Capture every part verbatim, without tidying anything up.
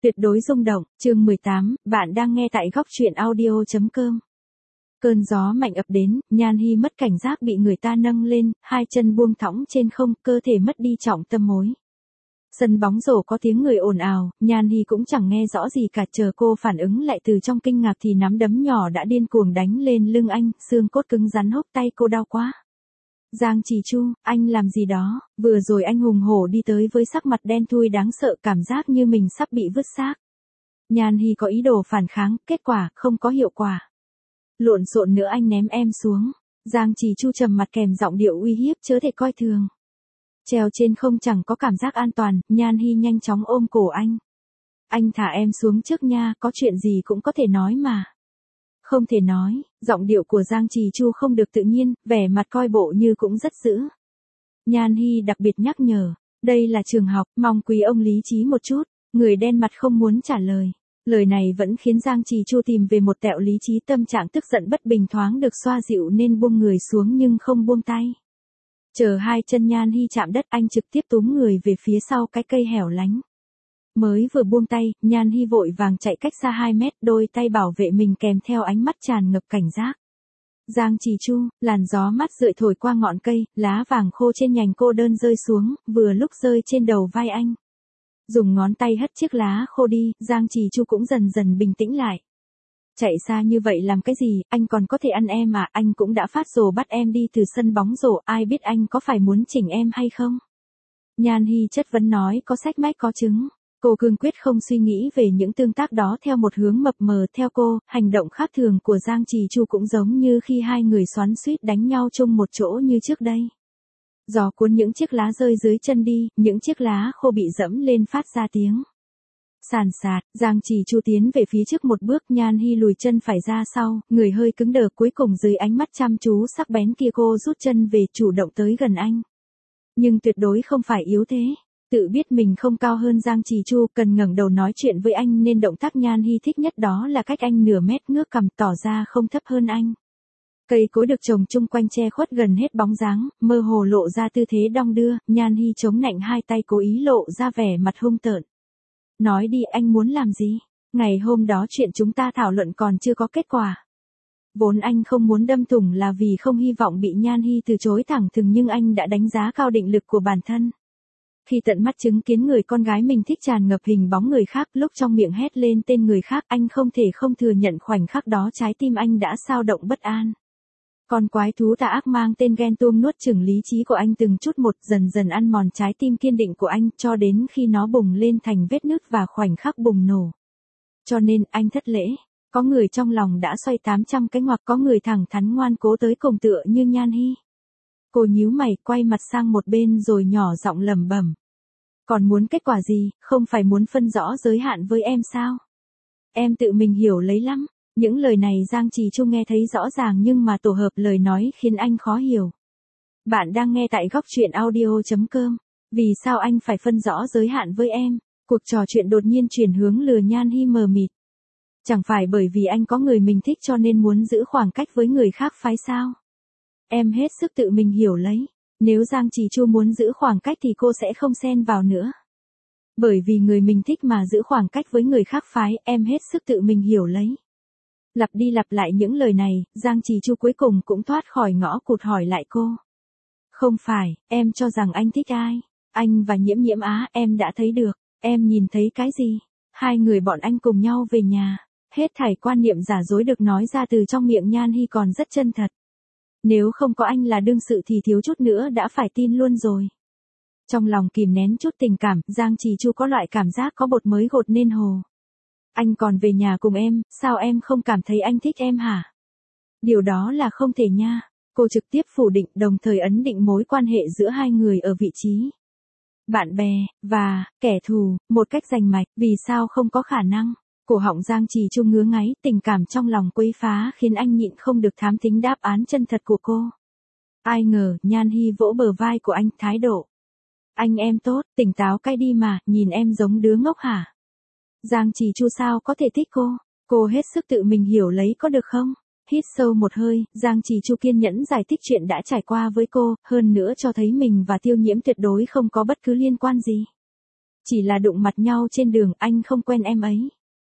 Tuyệt đối rung động, chương mười tám, bạn đang nghe tại góc truyện audio chấm com. Cơn gió mạnh ập đến, Nhan Hi mất cảnh giác bị người ta nâng lên, hai chân buông thõng trên không, cơ thể mất đi trọng tâm mối. Sân bóng rổ có tiếng người ồn ào, Nhan Hi cũng chẳng nghe rõ gì cả, chờ cô phản ứng lại từ trong kinh ngạc thì nắm đấm nhỏ đã điên cuồng đánh lên lưng anh, xương cốt cứng rắn hốc tay cô đau quá. Giang Trì Chu, anh làm gì đó, vừa rồi anh hùng hổ đi tới với sắc mặt đen thui đáng sợ, cảm giác như mình sắp bị vứt xác. Nhan Hi có ý đồ phản kháng, kết quả không có hiệu quả. Lộn xộn nữa anh ném em xuống. Giang Trì Chu trầm mặt kèm giọng điệu uy hiếp, chớ thể coi thường. Treo trên không chẳng có cảm giác an toàn, Nhan Hi nhanh chóng ôm cổ anh. Anh thả em xuống trước nha, có chuyện gì cũng có thể nói mà. Không thể nói, giọng điệu của Giang Trì Chu không được tự nhiên, vẻ mặt coi bộ như cũng rất dữ. Nhan Hi đặc biệt nhắc nhở, đây là trường học, mong quý ông lý trí một chút. Người đen mặt không muốn trả lời. Lời này vẫn khiến Giang Trì Chu tìm về một tẹo lý trí, tâm trạng tức giận bất bình thoáng được xoa dịu nên buông người xuống nhưng không buông tay. Chờ hai chân Nhan Hi chạm đất, anh trực tiếp túm người về phía sau cái cây hẻo lánh. Mới vừa buông tay, Nhan Hi vội vàng chạy cách xa hai mét, đôi tay bảo vệ mình kèm theo ánh mắt tràn ngập cảnh giác. Giang Trì Chu, làn gió mát rượi thổi qua ngọn cây, lá vàng khô trên nhành cô đơn rơi xuống, vừa lúc rơi trên đầu vai anh. Dùng ngón tay hất chiếc lá khô đi, Giang Trì Chu cũng dần dần bình tĩnh lại. Chạy xa như vậy làm cái gì, anh còn có thể ăn em à, anh cũng đã phát rồ bắt em đi từ sân bóng rổ, ai biết anh có phải muốn chỉnh em hay không? Nhan Hi chất vấn nói có sách mách có chứng. Cô cương quyết không suy nghĩ về những tương tác đó theo một hướng mập mờ. Theo cô, hành động khác thường của Giang Trì Chu cũng giống như khi hai người xoắn xuýt đánh nhau chung một chỗ như trước đây. Gió cuốn những chiếc lá rơi dưới chân đi, những chiếc lá khô bị dẫm lên phát ra tiếng sàn sạt. Giang Trì Chu tiến về phía trước một bước, Nhan Hi lùi chân phải ra sau, người hơi cứng đờ, cuối cùng dưới ánh mắt chăm chú sắc bén kia cô rút chân về, chủ động tới gần anh. Nhưng tuyệt đối không phải yếu thế. Tự biết mình không cao hơn Giang Trì Chu, cần ngẩng đầu nói chuyện với anh nên động tác Nhan Hi thích nhất đó là cách anh nửa mét ngước cằm, tỏ ra không thấp hơn anh. Cây cối được trồng chung quanh che khuất gần hết bóng dáng, mơ hồ lộ ra tư thế đong đưa, Nhan Hi chống nạnh hai tay cố ý lộ ra vẻ mặt hung tợn. Nói đi, anh muốn làm gì? Ngày hôm đó chuyện chúng ta thảo luận còn chưa có kết quả. Vốn anh không muốn đâm thủng là vì không hy vọng bị Nhan Hi từ chối thẳng thừng, nhưng anh đã đánh giá cao định lực của bản thân. Khi tận mắt chứng kiến người con gái mình thích tràn ngập hình bóng người khác, lúc trong miệng hét lên tên người khác, anh không thể không thừa nhận khoảnh khắc đó trái tim anh đã xao động bất an. Con quái thú tà ác mang tên ghen tuông nuốt chửng lý trí của anh từng chút một, dần dần ăn mòn trái tim kiên định của anh, cho đến khi nó bùng lên thành vết nứt và khoảnh khắc bùng nổ. Cho nên, anh thất lễ. Có người trong lòng đã xoay tám trăm cái ngoặc, có người thẳng thắn ngoan cố tới cùng tựa như Nhan Hi. Cô nhíu mày, quay mặt sang một bên rồi nhỏ giọng lẩm bẩm. Còn muốn kết quả gì, không phải muốn phân rõ giới hạn với em sao? Em tự mình hiểu lấy lắm. Những lời này Giang Trì Chu nghe thấy rõ ràng nhưng mà tổ hợp lời nói khiến anh khó hiểu. Bạn đang nghe tại góc truyện audio chấm com. Vì sao anh phải phân rõ giới hạn với em? Cuộc trò chuyện đột nhiên chuyển hướng lừa Nhan Hi mờ mịt. Chẳng phải bởi vì anh có người mình thích cho nên muốn giữ khoảng cách với người khác phái sao? Em hết sức tự mình hiểu lấy. Nếu Giang Trì Chu muốn giữ khoảng cách thì cô sẽ không xen vào nữa. Bởi vì người mình thích mà giữ khoảng cách với người khác phái, em hết sức tự mình hiểu lấy. Lặp đi lặp lại những lời này, Giang Trì Chu cuối cùng cũng thoát khỏi ngõ cụt hỏi lại cô. Không phải, em cho rằng anh thích ai? Anh và Nhiễm Nhiễm á, em đã thấy được. Em nhìn thấy cái gì? Hai người bọn anh cùng nhau về nhà. Hết thảy quan niệm giả dối được nói ra từ trong miệng Nhan Hi còn rất chân thật. Nếu không có anh là đương sự thì thiếu chút nữa đã phải tin luôn rồi. Trong lòng kìm nén chút tình cảm, Giang Trì Chu có loại cảm giác có bột mới gột nên hồ. Anh còn về nhà cùng em, sao em không cảm thấy anh thích em hả? Điều đó là không thể nha. Cô trực tiếp phủ định, đồng thời ấn định mối quan hệ giữa hai người ở vị trí bạn bè và kẻ thù, một cách rành mạch. Vì sao không có khả năng? Cổ họng Giang Trì Chu ngứa ngáy, tình cảm trong lòng quấy phá khiến anh nhịn không được thám thính đáp án chân thật của cô. Ai ngờ, Nhan Hi vỗ bờ vai của anh, thái độ. Anh em tốt, tỉnh táo cái đi mà, nhìn em giống đứa ngốc hả? Giang Trì Chu sao có thể thích cô? Cô hết sức tự mình hiểu lấy có được không? Hít sâu một hơi, Giang Trì Chu kiên nhẫn giải thích chuyện đã trải qua với cô, hơn nữa cho thấy mình và Tiêu Nhiễm tuyệt đối không có bất cứ liên quan gì. Chỉ là đụng mặt nhau trên đường, anh không quen em ấy.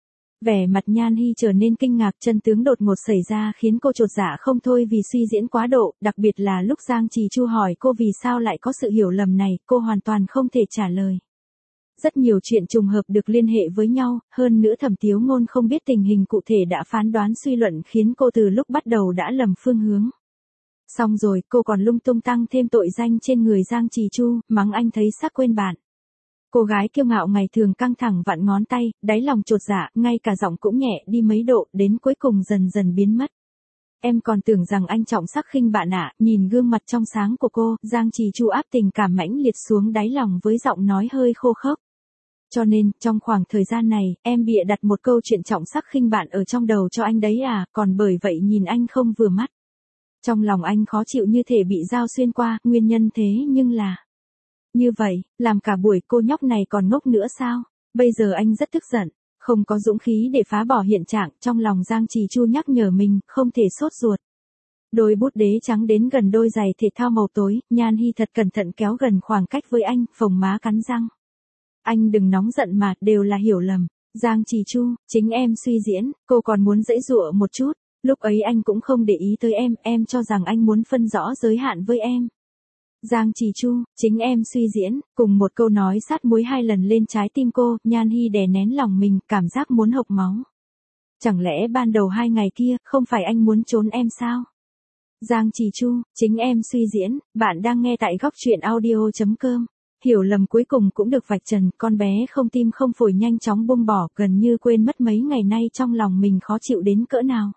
Vẻ mặt Nhan Hi trở nên kinh ngạc, chân tướng đột ngột xảy ra khiến cô chột dạ không thôi vì suy diễn quá độ, đặc biệt là lúc Giang Trì Chu hỏi cô vì sao lại có sự hiểu lầm này, cô hoàn toàn không thể trả lời. Rất nhiều chuyện trùng hợp được liên hệ với nhau, hơn nữa Thẩm Tiếu Ngôn không biết tình hình cụ thể đã phán đoán suy luận khiến cô từ lúc bắt đầu đã lầm phương hướng. Xong rồi, cô còn lung tung tăng thêm tội danh trên người Giang Trì Chu, mắng anh thấy xác quên bạn. Cô gái kiêu ngạo ngày thường căng thẳng vặn ngón tay, đáy lòng chột dạ, ngay cả giọng cũng nhẹ đi mấy độ, đến cuối cùng dần dần biến mất. Em còn tưởng rằng anh trọng sắc khinh bạn ạ, nhìn gương mặt trong sáng của cô, Giang Trì Chu áp tình cảm mãnh liệt xuống đáy lòng với giọng nói hơi khô khốc. Cho nên, trong khoảng thời gian này, em bịa đặt một câu chuyện trọng sắc khinh bạn ở trong đầu cho anh đấy à, còn bởi vậy nhìn anh không vừa mắt. Trong lòng anh khó chịu như thể bị dao xuyên qua, nguyên nhân thế nhưng là... Như vậy, làm cả buổi cô nhóc này còn ngốc nữa sao? Bây giờ anh rất tức giận, không có dũng khí để phá bỏ hiện trạng, trong lòng Giang Trì Chu nhắc nhở mình, không thể sốt ruột. Đôi bút đế trắng đến gần đôi giày thể thao màu tối, Nhan Hi thật cẩn thận kéo gần khoảng cách với anh, phồng má cắn răng. Anh đừng nóng giận mà, đều là hiểu lầm. Giang Trì Chu, chính em suy diễn, cô còn muốn giãy giụa một chút, lúc ấy anh cũng không để ý tới em, em cho rằng anh muốn phân rõ giới hạn với em. Giang Trì Chu, chính em suy diễn, cùng một câu nói sát muối hai lần lên trái tim cô, Nhan Hi đè nén lòng mình, cảm giác muốn hộc máu. Chẳng lẽ ban đầu hai ngày kia, không phải anh muốn trốn em sao? Giang Trì Chu, chính em suy diễn, bạn đang nghe tại góc truyện audio chấm com. Hiểu lầm cuối cùng cũng được vạch trần, con bé không tim không phổi nhanh chóng buông bỏ, gần như quên mất mấy ngày nay trong lòng mình khó chịu đến cỡ nào.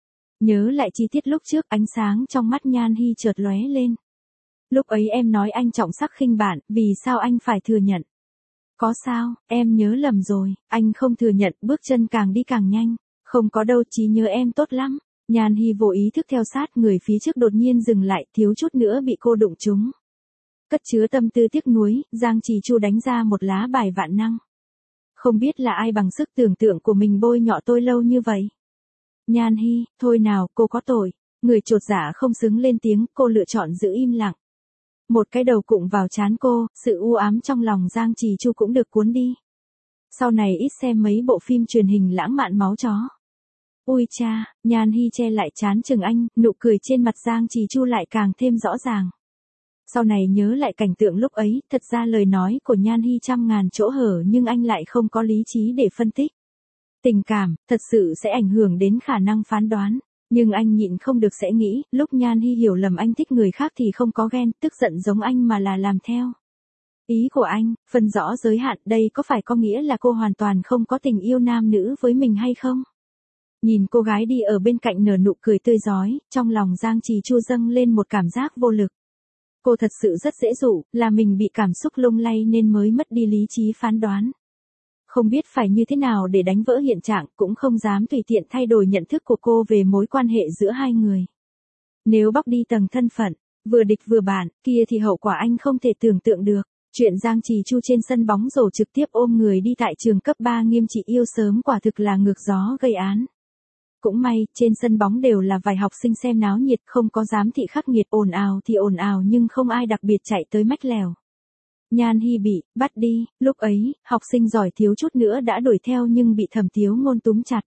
Nhớ lại chi tiết lúc trước, ánh sáng trong mắt Nhan Hi chợt lóe lên. Lúc ấy em nói anh trọng sắc khinh bạn, vì sao anh phải thừa nhận? Có sao, em nhớ lầm rồi, anh không thừa nhận, bước chân càng đi càng nhanh. Không có đâu, trí nhớ em tốt lắm. Nhan Hi vô ý thức theo sát, người phía trước đột nhiên dừng lại, thiếu chút nữa bị cô đụng trúng. Cất chứa tâm tư tiếc nuối, Giang Trì Chu đánh ra một lá bài vạn năng. Không biết là ai bằng sức tưởng tượng của mình bôi nhọ tôi lâu như vậy. Nhan Hi, thôi nào, cô có tội. Người chột dạ không xứng lên tiếng, cô lựa chọn giữ im lặng. Một cái đầu cụng vào trán cô, sự u ám trong lòng Giang Trì Chu cũng được cuốn đi. Sau này ít xem mấy bộ phim truyền hình lãng mạn máu chó. Ui cha, Nhan Hi che lại trán chừng anh, nụ cười trên mặt Giang Trì Chu lại càng thêm rõ ràng. Sau này nhớ lại cảnh tượng lúc ấy, thật ra lời nói của Nhan Hi trăm ngàn chỗ hở nhưng anh lại không có lý trí để phân tích. Tình cảm, thật sự sẽ ảnh hưởng đến khả năng phán đoán. Nhưng anh nhịn không được sẽ nghĩ, lúc Nhan Hi hiểu lầm anh thích người khác thì không có ghen, tức giận giống anh mà là làm theo. Ý của anh, phân rõ giới hạn, đây có phải có nghĩa là cô hoàn toàn không có tình yêu nam nữ với mình hay không? Nhìn cô gái đi ở bên cạnh nở nụ cười tươi rói, trong lòng Giang Trì Chu dâng lên một cảm giác vô lực. Cô thật sự rất dễ dụ, là mình bị cảm xúc lung lay nên mới mất đi lý trí phán đoán. Không biết phải như thế nào để đánh vỡ hiện trạng, cũng không dám tùy tiện thay đổi nhận thức của cô về mối quan hệ giữa hai người. Nếu bóc đi tầng thân phận, vừa địch vừa bạn, kia thì hậu quả anh không thể tưởng tượng được. Chuyện Giang Trì Chu trên sân bóng rổ trực tiếp ôm người đi tại trường cấp ba nghiêm trị yêu sớm quả thực là ngược gió gây án. Cũng may, trên sân bóng đều là vài học sinh xem náo nhiệt, không có giám thị khắc nghiệt, ồn ào thì ồn ào nhưng không ai đặc biệt chạy tới mách lèo. Nhan Hi bị bắt đi, lúc ấy, học sinh giỏi thiếu chút nữa đã đuổi theo nhưng bị Thẩm Tiếu Ngôn túm chặt.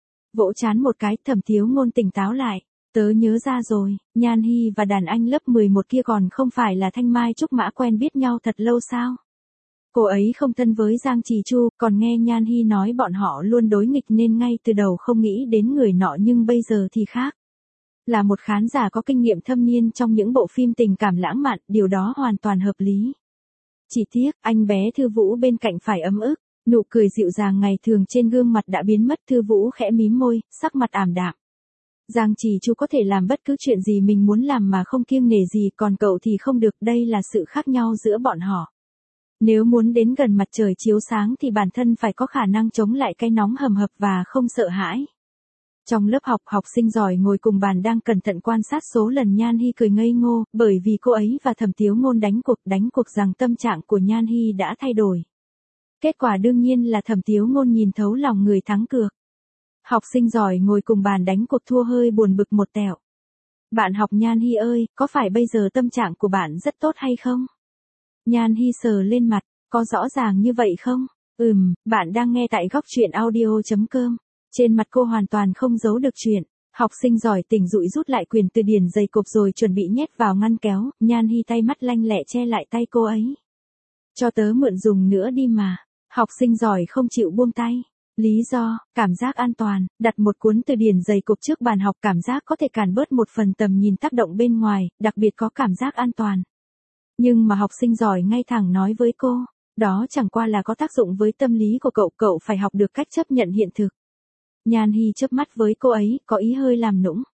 Vỗ chán một cái, Thẩm Tiếu Ngôn tỉnh táo lại, tớ nhớ ra rồi, Nhan Hi và đàn anh lớp mười một kia còn không phải là Thanh Mai Trúc Mã quen biết nhau thật lâu sao? Cô ấy không thân với Giang Trì Chu, còn nghe Nhan Hi nói bọn họ luôn đối nghịch nên ngay từ đầu không nghĩ đến người nọ nhưng bây giờ thì khác. Là một khán giả có kinh nghiệm thâm niên trong những bộ phim tình cảm lãng mạn, điều đó hoàn toàn hợp lý. Chỉ tiếc, anh bé Thư Vũ bên cạnh phải ấm ức, nụ cười dịu dàng ngày thường trên gương mặt đã biến mất. Thư Vũ khẽ mím môi, sắc mặt ảm đạm. Giang Trì Chu có thể làm bất cứ chuyện gì mình muốn làm mà không kiêng nể gì, còn cậu thì không được, đây là sự khác nhau giữa bọn họ. Nếu muốn đến gần mặt trời chiếu sáng thì bản thân phải có khả năng chống lại cái nóng hầm hập và không sợ hãi. Trong lớp học, học sinh giỏi ngồi cùng bàn đang cẩn thận quan sát số lần Nhan Hi cười ngây ngô, bởi vì cô ấy và Thẩm Tiếu Ngôn đánh cuộc, đánh cuộc rằng tâm trạng của Nhan Hi đã thay đổi. Kết quả đương nhiên là Thẩm Tiếu Ngôn nhìn thấu lòng người thắng cược. Học sinh giỏi ngồi cùng bàn đánh cuộc thua hơi buồn bực một tẹo. Bạn học Nhan Hi ơi, có phải bây giờ tâm trạng của bạn rất tốt hay không? Nhan Hi sờ lên mặt, Có rõ ràng như vậy không? Ừm, bạn đang nghe tại góc chuyện audio.com. Trên mặt cô hoàn toàn không giấu được chuyện. Học sinh giỏi tỉnh dụi rút lại quyển từ điển dày cộp rồi chuẩn bị nhét vào ngăn kéo, Nhan Hi tay mắt lanh lẹ che lại tay cô ấy. Cho tớ mượn dùng nữa đi mà. Học sinh giỏi không chịu buông tay. Lý do, cảm giác an toàn, đặt một cuốn từ điển dày cộp trước bàn học cảm giác có thể cản bớt một phần tầm nhìn tác động bên ngoài, đặc biệt có cảm giác an toàn. Nhưng mà học sinh giỏi ngay thẳng nói với cô, đó chẳng qua là có tác dụng với tâm lý của cậu, cậu phải học được cách chấp nhận hiện thực. Nhan Hi chớp mắt với cô ấy, có ý hơi làm nũng.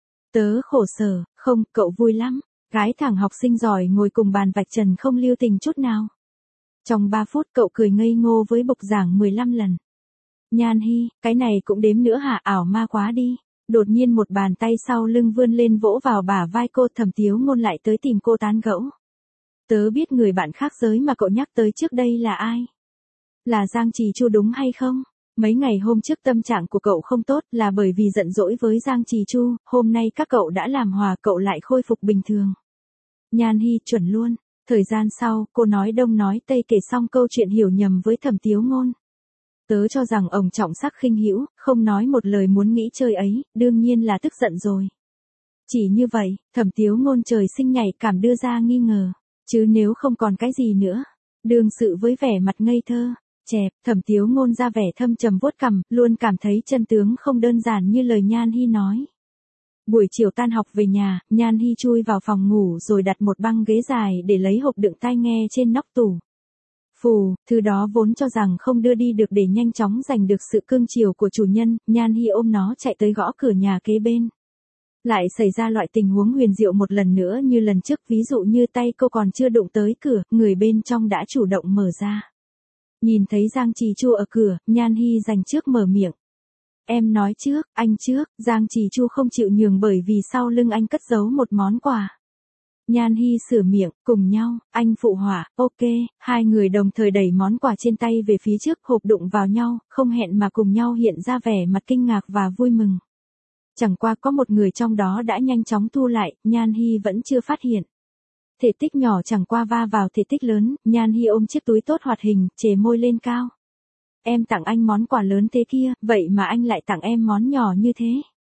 Tớ khổ sở, không, cậu vui lắm. Gái thẳng học sinh giỏi ngồi cùng bàn vạch trần không lưu tình chút nào. Trong ba phút cậu cười ngây ngô với bục giảng mười lăm lần. Nhan Hi, cái này cũng đếm nữa hả, ảo ma quá đi. Đột nhiên một bàn tay sau lưng vươn lên vỗ vào bả vai cô, Thẩm Tiếu Ngôn lại tới tìm cô tán gẫu. Tớ biết người bạn khác giới mà cậu nhắc tới trước đây là ai? Là Giang Trì Chu đúng hay không? Mấy ngày hôm trước tâm trạng của cậu không tốt là bởi vì giận dỗi với Giang Trì Chu, hôm nay các cậu đã làm hòa cậu lại khôi phục bình thường. Nhan Hi chuẩn luôn. Thời gian sau, cô nói đông nói tây kể xong câu chuyện hiểu nhầm với Thẩm Tiếu Ngôn. Tớ cho rằng ông trọng sắc khinh hữu, không nói một lời muốn nghĩ chơi ấy, đương nhiên là tức giận rồi. Chỉ như vậy, Thẩm Tiếu Ngôn trời sinh nhạy cảm đưa ra nghi ngờ. Chứ nếu không còn cái gì nữa. Đương sự với vẻ mặt ngây thơ, chẹp, Thẩm Tiếu Ngôn ra vẻ thâm trầm vuốt cằm, luôn cảm thấy chân tướng không đơn giản như lời Nhan Hi nói. Buổi chiều tan học về nhà, Nhan Hi chui vào phòng ngủ rồi đặt một băng ghế dài để lấy hộp đựng tai nghe trên nóc tủ. Phù, thứ đó vốn cho rằng không đưa đi được để nhanh chóng giành được sự cưng chiều của chủ nhân, Nhan Hi ôm nó chạy tới gõ cửa nhà kế bên. Lại xảy ra loại tình huống huyền diệu một lần nữa như lần trước, ví dụ như tay cô còn chưa đụng tới cửa, người bên trong đã chủ động mở ra. Nhìn thấy Giang Trì Chu ở cửa, Nhan Hi dành trước mở miệng. Em nói trước, anh trước, Giang Trì Chu không chịu nhường bởi vì sau lưng anh cất giấu một món quà. Nhan Hi sửa miệng, cùng nhau, anh phụ họa, ok, hai người đồng thời đẩy món quà trên tay về phía trước, hộp đụng vào nhau, không hẹn mà cùng nhau hiện ra vẻ mặt kinh ngạc và vui mừng. Chẳng qua có một người trong đó đã nhanh chóng thu lại, Nhan Hi vẫn chưa phát hiện. Thể tích nhỏ chẳng qua va vào thể tích lớn, Nhan Hi ôm chiếc túi tốt hoạt hình, chề môi lên cao. Em tặng anh món quà lớn thế kia, vậy mà anh lại tặng em món nhỏ như thế.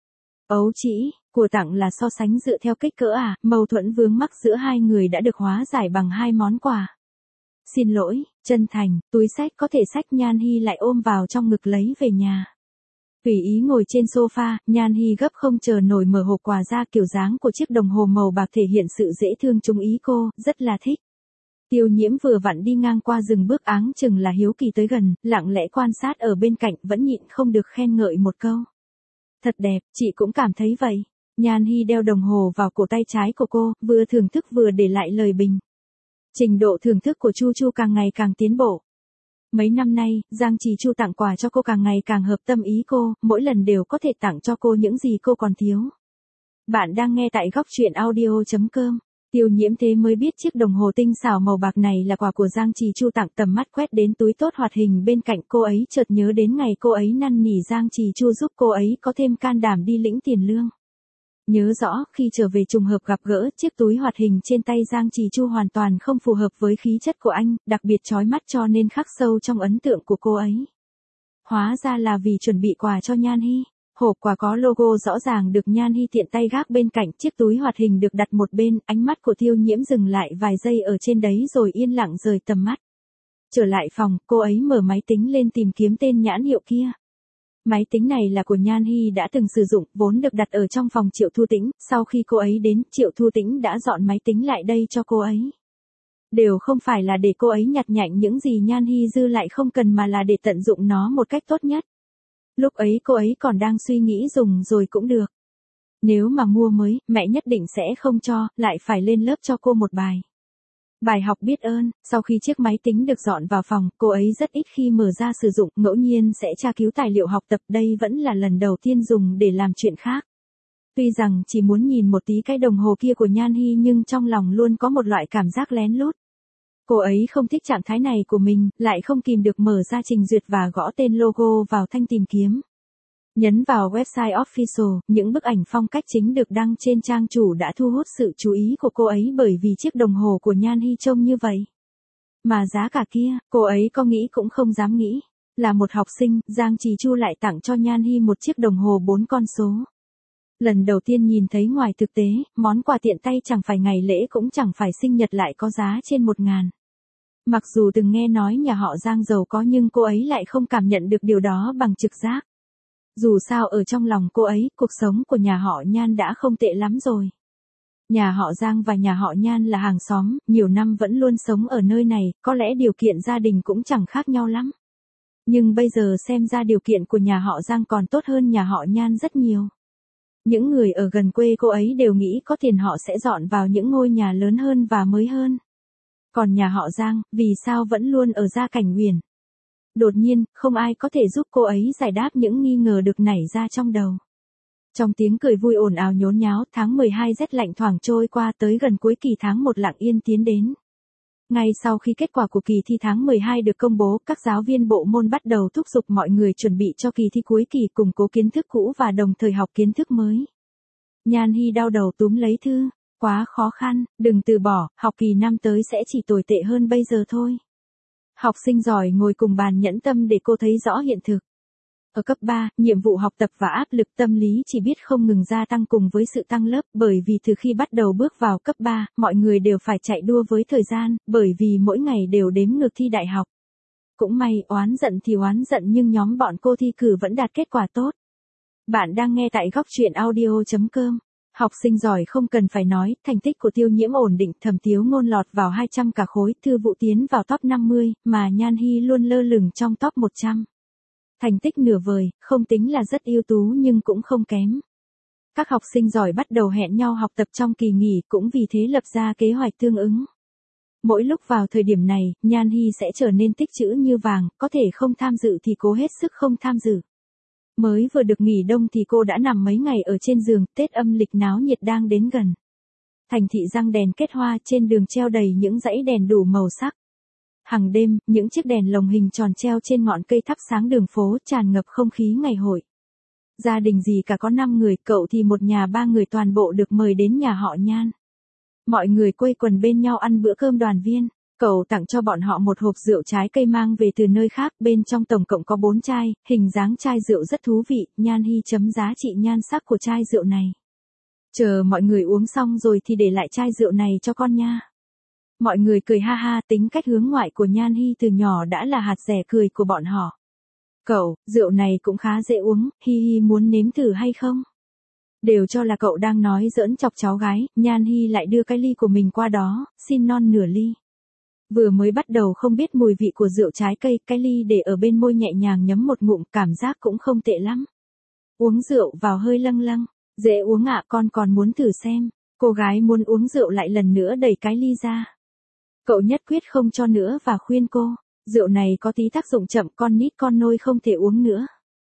Ấu chỉ, của tặng là so sánh dựa theo kích cỡ à, mâu thuẫn vướng mắc giữa hai người đã được hóa giải bằng hai món quà. Xin lỗi, chân thành, túi xách có thể xách, Nhan Hi lại ôm vào trong ngực lấy về nhà. Tùy ý ngồi trên sofa, Nhan Hi gấp không chờ nổi mở hộp quà ra, kiểu dáng của chiếc đồng hồ màu bạc thể hiện sự dễ thương trúng ý cô, rất là thích. Tiêu Nhiễm vừa vặn đi ngang qua dừng bước áng chừng là hiếu kỳ tới gần, lặng lẽ quan sát ở bên cạnh, vẫn nhịn không được khen ngợi một câu. Thật đẹp, chị cũng cảm thấy vậy. Nhan Hi đeo đồng hồ vào cổ tay trái của cô, vừa thưởng thức vừa để lại lời bình. Trình độ thưởng thức của Chu Chu càng ngày càng tiến bộ. Mấy năm nay, Giang Trì Chu tặng quà cho cô càng ngày càng hợp tâm ý cô, mỗi lần đều có thể tặng cho cô những gì cô còn thiếu. Bạn đang nghe tại góc chuyện audio.com. Tiêu Nhiễm thế mới biết chiếc đồng hồ tinh xảo màu bạc này là quà của Giang Trì Chu tặng, tầm mắt quét đến túi tốt hoạt hình bên cạnh, cô ấy chợt nhớ đến ngày cô ấy năn nỉ Giang Trì Chu giúp cô ấy có thêm can đảm đi lĩnh tiền lương. Nhớ rõ, khi trở về trùng hợp gặp gỡ, chiếc túi hoạt hình trên tay Giang Trì Chu hoàn toàn không phù hợp với khí chất của anh, đặc biệt chói mắt cho nên khắc sâu trong ấn tượng của cô ấy. Hóa ra là vì chuẩn bị quà cho Nhan Hi. Hộp quà có logo rõ ràng được Nhan Hi tiện tay gác bên cạnh, chiếc túi hoạt hình được đặt một bên, ánh mắt của Tiêu Nhiễm dừng lại vài giây ở trên đấy rồi yên lặng rời tầm mắt. Trở lại phòng, cô ấy mở máy tính lên tìm kiếm tên nhãn hiệu kia. Máy tính này là của Nhan Hi đã từng sử dụng, vốn được đặt ở trong phòng Triệu Thu Tĩnh, sau khi cô ấy đến, Triệu Thu Tĩnh đã dọn máy tính lại đây cho cô ấy. Đều không phải là để cô ấy nhặt nhạnh những gì Nhan Hi dư lại không cần mà là để tận dụng nó một cách tốt nhất. Lúc ấy cô ấy còn đang suy nghĩ dùng rồi cũng được. Nếu mà mua mới, mẹ nhất định sẽ không cho, lại phải lên lớp cho cô một bài. Bài học biết ơn, sau khi chiếc máy tính được dọn vào phòng, cô ấy rất ít khi mở ra sử dụng, ngẫu nhiên sẽ tra cứu tài liệu học tập, đây vẫn là lần đầu tiên dùng để làm chuyện khác. Tuy rằng chỉ muốn nhìn một tí cái đồng hồ kia của Nhan Hi nhưng trong lòng luôn có một loại cảm giác lén lút. Cô ấy không thích trạng thái này của mình, lại không kìm được mở ra trình duyệt và gõ tên logo vào thanh tìm kiếm. Nhấn vào website official, những bức ảnh phong cách chính được đăng trên trang chủ đã thu hút sự chú ý của cô ấy bởi vì chiếc đồng hồ của Nhan Hi trông như vậy. Mà giá cả kia, cô ấy có nghĩ cũng không dám nghĩ. Là một học sinh, Giang Trì Chu lại tặng cho Nhan Hi một chiếc đồng hồ bốn con số. Lần đầu tiên nhìn thấy ngoài thực tế, món quà tiện tay chẳng phải ngày lễ cũng chẳng phải sinh nhật lại có giá trên một ngàn. Mặc dù từng nghe nói nhà họ Giang giàu có nhưng cô ấy lại không cảm nhận được điều đó bằng trực giác. Dù sao ở trong lòng cô ấy, cuộc sống của nhà họ Nhan đã không tệ lắm rồi. Nhà họ Giang và nhà họ Nhan là hàng xóm, nhiều năm vẫn luôn sống ở nơi này, có lẽ điều kiện gia đình cũng chẳng khác nhau lắm. Nhưng bây giờ xem ra điều kiện của nhà họ Giang còn tốt hơn nhà họ Nhan rất nhiều. Những người ở gần quê cô ấy đều nghĩ có tiền họ sẽ dọn vào những ngôi nhà lớn hơn và mới hơn. Còn nhà họ Giang, vì sao vẫn luôn ở gia cảnh huyền? Đột nhiên, không ai có thể giúp cô ấy giải đáp những nghi ngờ được nảy ra trong đầu. Trong tiếng cười vui ồn ào nhốn nháo, tháng mười hai rét lạnh thoảng trôi qua, tới gần cuối kỳ tháng một lặng yên tiến đến. Ngay sau khi kết quả của kỳ thi tháng mười hai được công bố, các giáo viên bộ môn bắt đầu thúc giục mọi người chuẩn bị cho kỳ thi cuối kỳ, củng cố kiến thức cũ và đồng thời học kiến thức mới. Nhan Hi đau đầu túm lấy thư, quá khó khăn, đừng từ bỏ, học kỳ năm tới sẽ chỉ tồi tệ hơn bây giờ thôi. Học sinh giỏi ngồi cùng bàn nhẫn tâm để cô thấy rõ hiện thực. Ở cấp ba, nhiệm vụ học tập và áp lực tâm lý chỉ biết không ngừng gia tăng cùng với sự tăng lớp, bởi vì từ khi bắt đầu bước vào cấp ba, mọi người đều phải chạy đua với thời gian, bởi vì mỗi ngày đều đếm ngược thi đại học. Cũng may, oán giận thì oán giận nhưng nhóm bọn cô thi cử vẫn đạt kết quả tốt. Bạn đang nghe tại góc truyện audio chấm com. Học sinh giỏi không cần phải nói, thành tích của Tiêu Nhiễm ổn định, Thẩm Tiếu Ngôn lọt vào hai trăm cả khối, Thư Vũ tiến vào top năm mươi, mà Nhan Hi luôn lơ lửng trong top một trăm. Thành tích nửa vời, không tính là rất ưu tú nhưng cũng không kém. Các học sinh giỏi bắt đầu hẹn nhau học tập trong kỳ nghỉ, cũng vì thế lập ra kế hoạch tương ứng. Mỗi lúc vào thời điểm này, Nhan Hi sẽ trở nên tích trữ như vàng, có thể không tham dự thì cố hết sức không tham dự. Mới vừa được nghỉ đông thì cô đã nằm mấy ngày ở trên giường, Tết âm lịch náo nhiệt đang đến gần. Thành thị răng đèn kết hoa, trên đường treo đầy những dãy đèn đủ màu sắc. Hàng đêm, những chiếc đèn lồng hình tròn treo trên ngọn cây thắp sáng đường phố, tràn ngập không khí ngày hội. Gia đình gì cả có năm người, cậu thì một nhà ba người toàn bộ được mời đến nhà họ Nhan. Mọi người quây quần bên nhau ăn bữa cơm đoàn viên. Cậu tặng cho bọn họ một hộp rượu trái cây mang về từ nơi khác, bên trong tổng cộng có bốn chai, hình dáng chai rượu rất thú vị, Nhan Hi chấm giá trị nhan sắc của chai rượu này. Chờ mọi người uống xong rồi thì để lại chai rượu này cho con nha. Mọi người cười ha ha, tính cách hướng ngoại của Nhan Hi từ nhỏ đã là hạt rẻ cười của bọn họ. Cậu, rượu này cũng khá dễ uống, Hi Hi muốn nếm thử hay không? Đều cho là cậu đang nói giỡn chọc cháu gái, Nhan Hi lại đưa cái ly của mình qua đó, xin non nửa ly. Vừa mới bắt đầu không biết mùi vị của rượu trái cây, cái ly để ở bên môi nhẹ nhàng nhấm một ngụm, cảm giác cũng không tệ lắm. Uống rượu vào hơi lâng lâng, dễ uống ạ, con còn muốn thử xem. Cô gái muốn uống rượu lại lần nữa đẩy cái ly ra. Cậu nhất quyết không cho nữa và khuyên cô, rượu này có tí tác dụng chậm, con nít con nôi không thể uống nữa.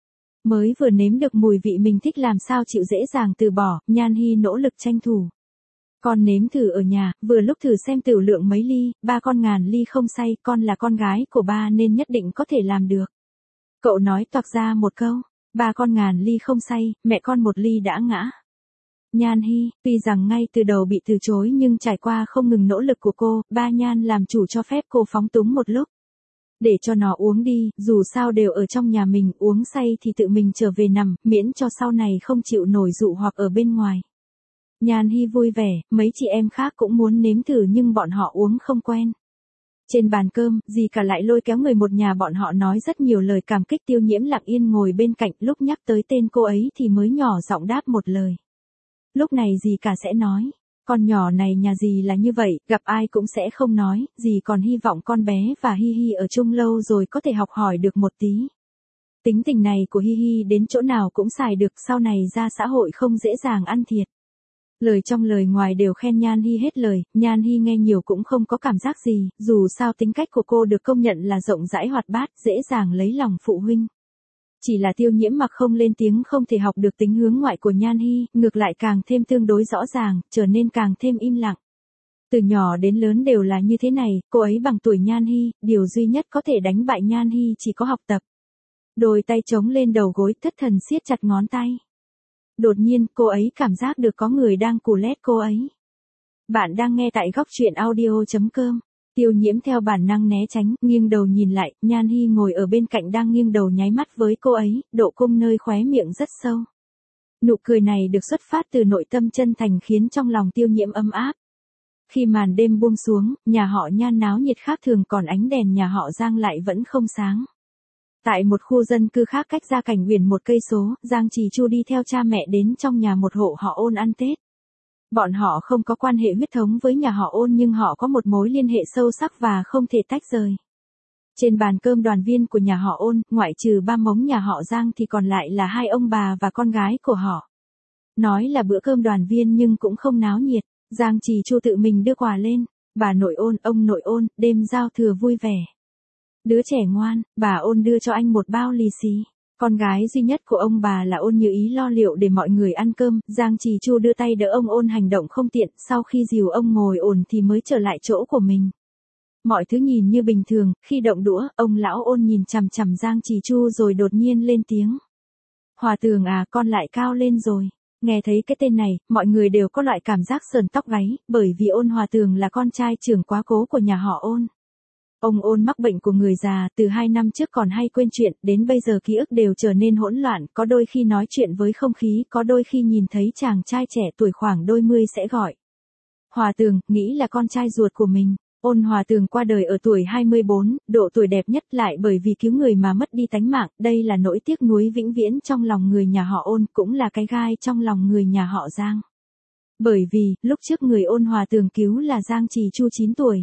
Mới vừa nếm được mùi vị mình thích làm sao chịu dễ dàng từ bỏ, Nhan Hi nỗ lực tranh thủ. Con nếm thử ở nhà, vừa lúc thử xem tửu lượng mấy ly, ba con ngàn ly không say, con là con gái của ba nên nhất định có thể làm được. Cậu nói toạc ra một câu, ba con ngàn ly không say, mẹ con một ly đã ngã. Nhan Hi, tuy rằng ngay từ đầu bị từ chối nhưng trải qua không ngừng nỗ lực của cô, ba Nhan làm chủ cho phép cô phóng túng một lúc. Để cho nó uống đi, dù sao đều ở trong nhà mình, uống say thì tự mình trở về nằm, miễn cho sau này không chịu nổi dụ hoặc ở bên ngoài. Nhan Hi vui vẻ, mấy chị em khác cũng muốn nếm thử nhưng bọn họ uống không quen. Trên bàn cơm, dì cả lại lôi kéo người một nhà bọn họ nói rất nhiều lời cảm kích, Tiêu Nhiễm lặng yên ngồi bên cạnh, lúc nhắc tới tên cô ấy thì mới nhỏ giọng đáp một lời. Lúc này dì cả sẽ nói, con nhỏ này nhà dì là như vậy, gặp ai cũng sẽ không nói, dì còn hy vọng con bé và Hi Hi ở chung lâu rồi có thể học hỏi được một tí. Tính tình này của Hi Hi đến chỗ nào cũng xài được, sau này ra xã hội không dễ dàng ăn thiệt. Lời trong lời ngoài đều khen Nhan Hi hết lời, Nhan Hi nghe nhiều cũng không có cảm giác gì, dù sao tính cách của cô được công nhận là rộng rãi hoạt bát, dễ dàng lấy lòng phụ huynh. Chỉ là Tiêu Nhiễm mặc không lên tiếng không thể học được tính hướng ngoại của Nhan Hi, ngược lại càng thêm tương đối rõ ràng, trở nên càng thêm im lặng. Từ nhỏ đến lớn đều là như thế này, cô ấy bằng tuổi Nhan Hi, điều duy nhất có thể đánh bại Nhan Hi chỉ có học tập. Đôi tay chống lên đầu gối, thất thần siết chặt ngón tay. Đột nhiên, cô ấy cảm giác được có người đang cù lét cô ấy. Bạn đang nghe tại góc truyện audio chấm com. Tiêu Nhiễm theo bản năng né tránh, nghiêng đầu nhìn lại, Nhan Hi ngồi ở bên cạnh đang nghiêng đầu nháy mắt với cô ấy, độ cung nơi khóe miệng rất sâu. Nụ cười này được xuất phát từ nội tâm chân thành khiến trong lòng Tiêu Nhiễm ấm áp. Khi màn đêm buông xuống, nhà họ Nhan náo nhiệt khác thường, còn ánh đèn nhà họ Giang lại vẫn không sáng. Tại một khu dân cư khác cách Gia Cảnh Uyển một cây số, Giang Trì Chu đi theo cha mẹ đến trong nhà một hộ họ Ôn ăn Tết. Bọn họ không có quan hệ huyết thống với nhà họ Ôn nhưng họ có một mối liên hệ sâu sắc và không thể tách rời. Trên bàn cơm đoàn viên của nhà họ Ôn, ngoại trừ ba mống nhà họ Giang thì còn lại là hai ông bà và con gái của họ. Nói là bữa cơm đoàn viên nhưng cũng không náo nhiệt, Giang Trì Chu tự mình đưa quà lên, bà nội Ôn, ông nội Ôn, đêm giao thừa vui vẻ. Đứa trẻ ngoan, bà Ôn đưa cho anh một bao lì xì. Con gái duy nhất của ông bà là Ôn như ý lo liệu để mọi người ăn cơm, Giang Trì Chu đưa tay đỡ ông Ôn hành động không tiện, sau khi dìu ông ngồi ổn thì mới trở lại chỗ của mình. Mọi thứ nhìn như bình thường, khi động đũa, ông lão Ôn nhìn chằm chằm Giang Trì Chu rồi đột nhiên lên tiếng. Hòa Tường à, con lại cao lên rồi. Nghe thấy cái tên này, mọi người đều có loại cảm giác sờn tóc gáy, bởi vì Ôn Hòa Tường là con trai trưởng quá cố của nhà họ Ôn. Ông Ôn mắc bệnh của người già, từ hai năm trước còn hay quên chuyện, đến bây giờ ký ức đều trở nên hỗn loạn, có đôi khi nói chuyện với không khí, có đôi khi nhìn thấy chàng trai trẻ tuổi khoảng đôi mươi sẽ gọi. Hòa Tường, nghĩ là con trai ruột của mình. Ôn Hòa Tường qua đời ở tuổi hai mươi bốn, độ tuổi đẹp nhất, lại bởi vì cứu người mà mất đi tánh mạng, đây là nỗi tiếc nuối vĩnh viễn trong lòng người nhà họ Ôn, cũng là cái gai trong lòng người nhà họ Giang. Bởi vì, lúc trước người Ôn Hòa Tường cứu là Giang Trì Chu chín tuổi.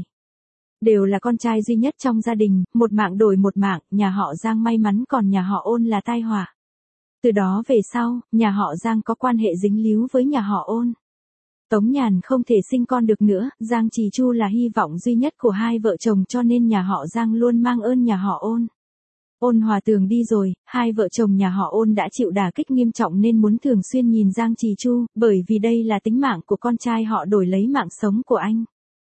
Đều là con trai duy nhất trong gia đình, một mạng đổi một mạng, nhà họ Giang may mắn còn nhà họ Ôn là tai họa. Từ đó về sau, nhà họ Giang có quan hệ dính líu với nhà họ Ôn. Tống Nhàn không thể sinh con được nữa, Giang Trì Chu là hy vọng duy nhất của hai vợ chồng cho nên nhà họ Giang luôn mang ơn nhà họ Ôn. Ôn Hòa Tường đi rồi, hai vợ chồng nhà họ Ôn đã chịu đả kích nghiêm trọng nên muốn thường xuyên nhìn Giang Trì Chu, bởi vì đây là tính mạng của con trai họ đổi lấy mạng sống của anh.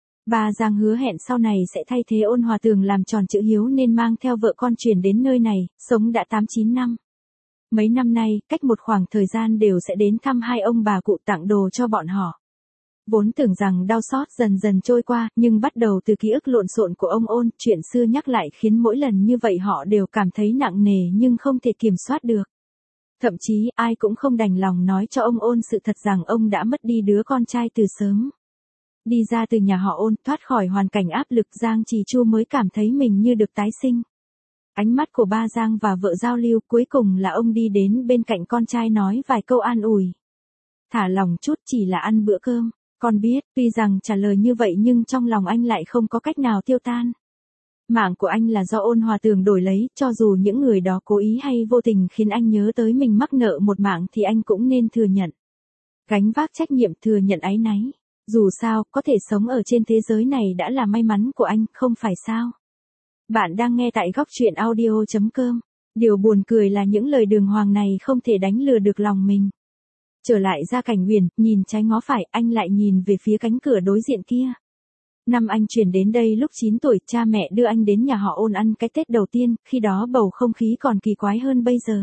Bà Giang hứa hẹn sau này sẽ thay thế Ôn Hòa Tường làm tròn chữ hiếu nên mang theo vợ con chuyển đến nơi này, sống đã tám chín năm. Mấy năm nay, cách một khoảng thời gian đều sẽ đến thăm hai ông bà cụ tặng đồ cho bọn họ. Vốn tưởng rằng đau xót dần dần trôi qua, nhưng bắt đầu từ ký ức lộn xộn của ông Ôn, chuyện xưa nhắc lại khiến mỗi lần như vậy họ đều cảm thấy nặng nề nhưng không thể kiểm soát được. Thậm chí, ai cũng không đành lòng nói cho ông Ôn sự thật rằng ông đã mất đi đứa con trai từ sớm. Đi ra từ nhà họ Ôn, thoát khỏi hoàn cảnh áp lực, Giang Trì Chu mới cảm thấy mình như được tái sinh. Ánh mắt của ba Giang và vợ giao lưu, cuối cùng là ông đi đến bên cạnh con trai nói vài câu an ủi. Thả lòng chút, chỉ là ăn bữa cơm. Con biết, tuy rằng trả lời như vậy nhưng trong lòng anh lại không có cách nào tiêu tan. Mạng của anh là do Ôn Hòa Tường đổi lấy, cho dù những người đó cố ý hay vô tình khiến anh nhớ tới mình mắc nợ một mạng thì anh cũng nên thừa nhận. Gánh vác trách nhiệm, thừa nhận áy náy. Dù sao, có thể sống ở trên thế giới này đã là may mắn của anh, không phải sao? Bạn đang nghe tại góc truyện audio chấm com. Điều buồn cười là những lời đường hoàng này không thể đánh lừa được lòng mình. Trở lại Gia Cảnh Uyển, nhìn trái ngó phải, anh lại nhìn về phía cánh cửa đối diện kia. Năm anh chuyển đến đây lúc chín tuổi, cha mẹ đưa anh đến nhà họ Ôn ăn cái Tết đầu tiên, khi đó bầu không khí còn kỳ quái hơn bây giờ.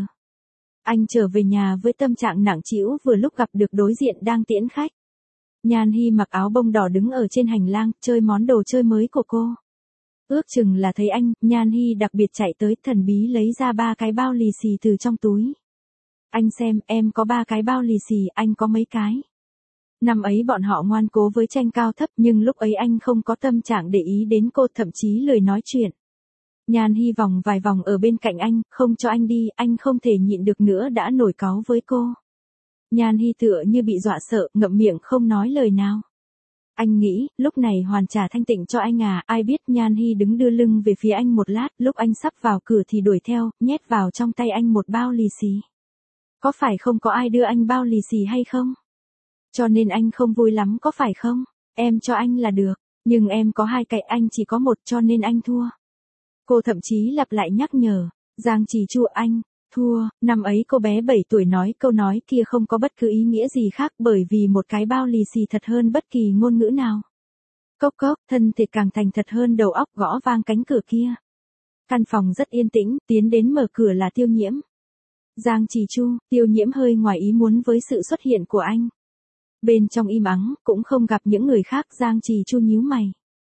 Anh trở về nhà với tâm trạng nặng trĩu vừa lúc gặp được đối diện đang tiễn khách. Nhan Hi mặc áo bông đỏ đứng ở trên hành lang, chơi món đồ chơi mới của cô. Ước chừng là thấy anh, Nhan Hi đặc biệt chạy tới, thần bí lấy ra ba cái bao lì xì từ trong túi. Anh xem, em có ba cái bao lì xì, anh có mấy cái. Năm ấy bọn họ ngoan cố với tranh cao thấp nhưng lúc ấy anh không có tâm trạng để ý đến cô, thậm chí lười nói chuyện. Nhan Hi vòng vài vòng ở bên cạnh anh, không cho anh đi, anh không thể nhịn được nữa đã nổi cáu với cô. Nhan Hi tựa như bị dọa sợ, ngậm miệng không nói lời nào. Anh nghĩ, lúc này hoàn trả thanh tịnh cho anh à, ai biết Nhan Hi đứng đưa lưng về phía anh một lát, lúc anh sắp vào cửa thì đuổi theo, nhét vào trong tay anh một bao lì xì. Có phải không có ai đưa anh bao lì xì hay không? Cho nên anh không vui lắm có phải không? Em cho anh là được, nhưng em có hai cái, anh chỉ có một cho nên anh thua. Cô thậm chí lặp lại nhắc nhở, Giang Trì Chu anh, thua, năm ấy cô bé bảy tuổi nói câu nói kia không có bất cứ ý nghĩa gì khác bởi vì một cái bao lì xì thật hơn bất kỳ ngôn ngữ nào. Cốc cốc, thân thể càng thành thật hơn đầu óc gõ vang cánh cửa kia. Căn phòng rất yên tĩnh, tiến đến mở cửa là Tiêu Nhiễm. Giang Trì Chu, Tiêu Nhiễm hơi ngoài ý muốn với sự xuất hiện của anh. Bên trong im ắng, cũng không gặp những người khác, Giang Trì Chu nhíu mày.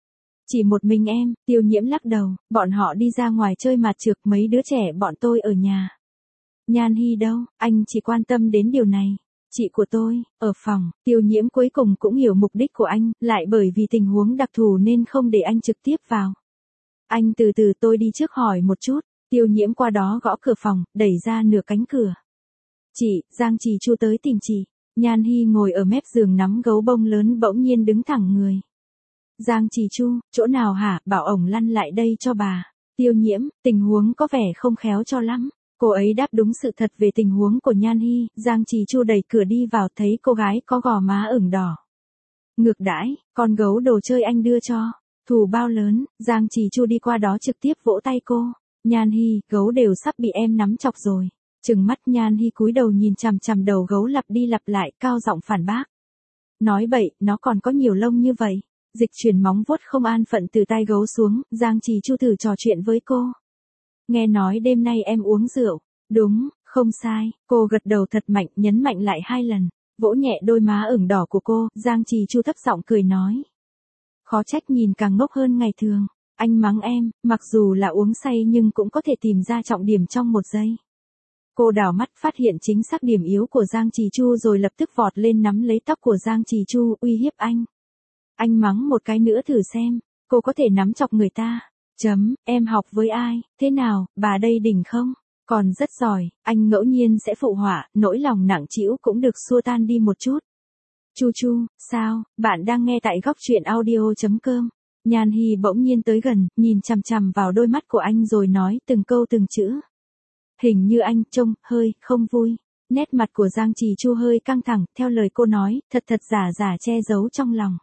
Chỉ một mình em, Tiêu Nhiễm lắc đầu, bọn họ đi ra ngoài chơi mạt trược, mấy đứa trẻ bọn tôi ở nhà. Nhan Hi đâu, anh chỉ quan tâm đến điều này. Chị của tôi, ở phòng, Tiêu Nhiễm cuối cùng cũng hiểu mục đích của anh, lại bởi vì tình huống đặc thù nên không để anh trực tiếp vào. Anh từ từ, tôi đi trước hỏi một chút. Tiêu Nhiễm qua đó gõ cửa phòng, đẩy ra nửa cánh cửa. Chị, Giang Trì Chu tới tìm chị. Nhan Hi ngồi ở mép giường nắm gấu bông lớn bỗng nhiên đứng thẳng người. Giang Trì Chu, chỗ nào hả, bảo ổng lăn lại đây cho bà. Tiêu Nhiễm, tình huống có vẻ không khéo cho lắm. Cô ấy đáp đúng sự thật về tình huống của Nhan Hi. Giang Trì Chu đẩy cửa đi vào, thấy cô gái có gò má ửng đỏ. Ngược đãi, con gấu đồ chơi anh đưa cho. Thù bao lớn, Giang Trì Chu đi qua đó trực tiếp vỗ tay cô. Nhan Hi, gấu đều sắp bị em nắm chọc rồi. Trừng mắt, Nhan Hi cúi đầu nhìn chằm chằm đầu gấu lặp đi lặp lại, cao giọng phản bác. Nói bậy, nó còn có nhiều lông như vậy. Dịch chuyển móng vuốt không an phận từ tai gấu xuống, Giang Trì Chu thử trò chuyện với cô. Nghe nói đêm nay em uống rượu. Đúng, không sai, cô gật đầu thật mạnh, nhấn mạnh lại hai lần, vỗ nhẹ đôi má ửng đỏ của cô, Giang Trì Chu thấp giọng cười nói. Khó trách nhìn càng ngốc hơn ngày thường, anh mắng em, mặc dù là uống say nhưng cũng có thể tìm ra trọng điểm trong một giây. Cô đảo mắt phát hiện chính xác điểm yếu của Giang Trì Chu rồi lập tức vọt lên nắm lấy tóc của Giang Trì Chu, uy hiếp anh. Anh mắng một cái nữa thử xem, cô có thể nắm chọc người ta. Chấm, em học với ai, thế nào, bà đây đỉnh không? Còn rất giỏi, anh ngẫu nhiên sẽ phụ họa, nỗi lòng nặng trĩu cũng được xua tan đi một chút. Chu Chu, sao, bạn đang nghe tại góc truyện audio chấm com. Nhan Hi bỗng nhiên tới gần, nhìn chằm chằm vào đôi mắt của anh rồi nói từng câu từng chữ. Hình như anh trông hơi không vui. Nét mặt của Giang Trì Chu hơi căng thẳng, theo lời cô nói, thật thật giả giả che giấu trong lòng.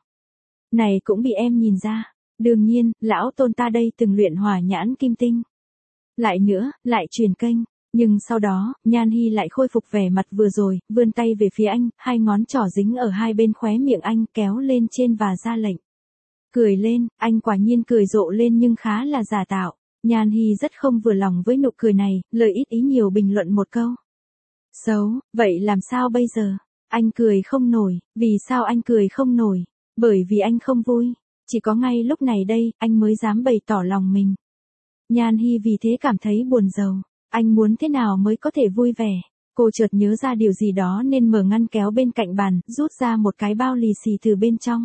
Này cũng bị em nhìn ra. Đương nhiên, lão tôn ta đây từng luyện hỏa nhãn kim tinh. Lại nữa, lại truyền kênh. Nhưng sau đó, Nhan Hi lại khôi phục vẻ mặt vừa rồi, vươn tay về phía anh, hai ngón trỏ dính ở hai bên khóe miệng anh, kéo lên trên và ra lệnh. Cười lên, anh quả nhiên cười rộ lên nhưng khá là giả tạo. Nhan Hi rất không vừa lòng với nụ cười này, lời ít ý nhiều bình luận một câu. Xấu, vậy làm sao bây giờ? Anh cười không nổi, vì sao anh cười không nổi? Bởi vì anh không vui. Chỉ có ngay lúc này đây, anh mới dám bày tỏ lòng mình. Nhan Hi vì thế cảm thấy buồn rầu. Anh muốn thế nào mới có thể vui vẻ? Cô chợt nhớ ra điều gì đó nên mở ngăn kéo bên cạnh bàn, rút ra một cái bao lì xì từ bên trong.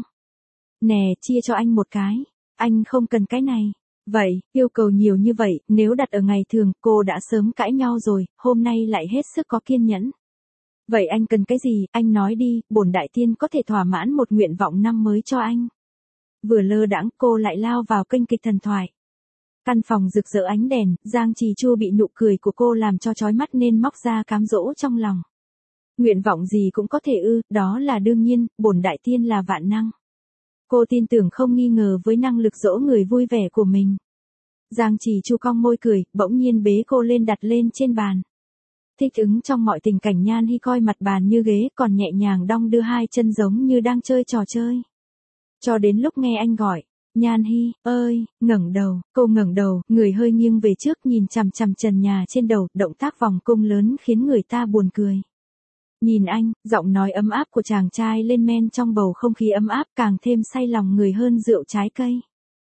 Nè, chia cho anh một cái. Anh không cần cái này. Vậy, yêu cầu nhiều như vậy, nếu đặt ở ngày thường, cô đã sớm cãi nhau rồi, hôm nay lại hết sức có kiên nhẫn. Vậy anh cần cái gì, anh nói đi, bổn đại tiên có thể thỏa mãn một nguyện vọng năm mới cho anh. Vừa lơ đãng, cô lại lao vào kênh kịch thần thoại. Căn phòng rực rỡ ánh đèn, Giang Trì Chu bị nụ cười của cô làm cho chói mắt nên móc ra cám dỗ trong lòng. Nguyện vọng gì cũng có thể ư, đó là đương nhiên, bổn đại tiên là vạn năng. Cô tin tưởng không nghi ngờ với năng lực dỗ người vui vẻ của mình. Giang Trì Chu cong môi cười, bỗng nhiên bế cô lên đặt lên trên bàn. Thích ứng trong mọi tình cảnh, Nhan Hi coi mặt bàn như ghế, còn nhẹ nhàng đong đưa hai chân giống như đang chơi trò chơi. Cho đến lúc nghe anh gọi, Nhan Hi, ơi, ngẩng đầu, cô ngẩng đầu, người hơi nghiêng về trước nhìn chằm chằm trần nhà trên đầu, động tác vòng cung lớn khiến người ta buồn cười. Nhìn anh, giọng nói ấm áp của chàng trai lên men trong bầu không khí ấm áp càng thêm say lòng người hơn rượu trái cây.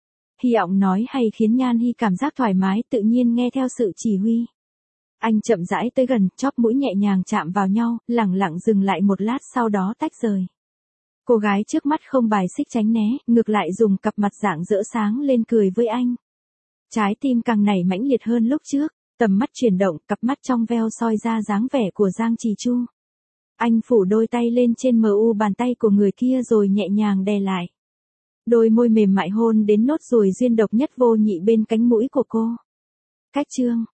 Hy vọng nói hay khiến Nhan Hi cảm giác thoải mái tự nhiên nghe theo sự chỉ huy. Anh chậm rãi tới gần, chóp mũi nhẹ nhàng chạm vào nhau, lẳng lặng dừng lại một lát sau đó tách rời. Cô gái trước mắt không bài xích tránh né, ngược lại dùng cặp mặt rạng rỡ sáng lên cười với anh. Trái tim càng nảy mãnh liệt hơn lúc trước, tầm mắt chuyển động, cặp mắt trong veo soi ra dáng vẻ của Giang Trì Chu. Anh phủ đôi tay lên trên mờ u bàn tay của người kia rồi nhẹ nhàng đè lại. Đôi môi mềm mại hôn đến nốt ruồi duyên độc nhất vô nhị bên cánh mũi của cô. Cách chương,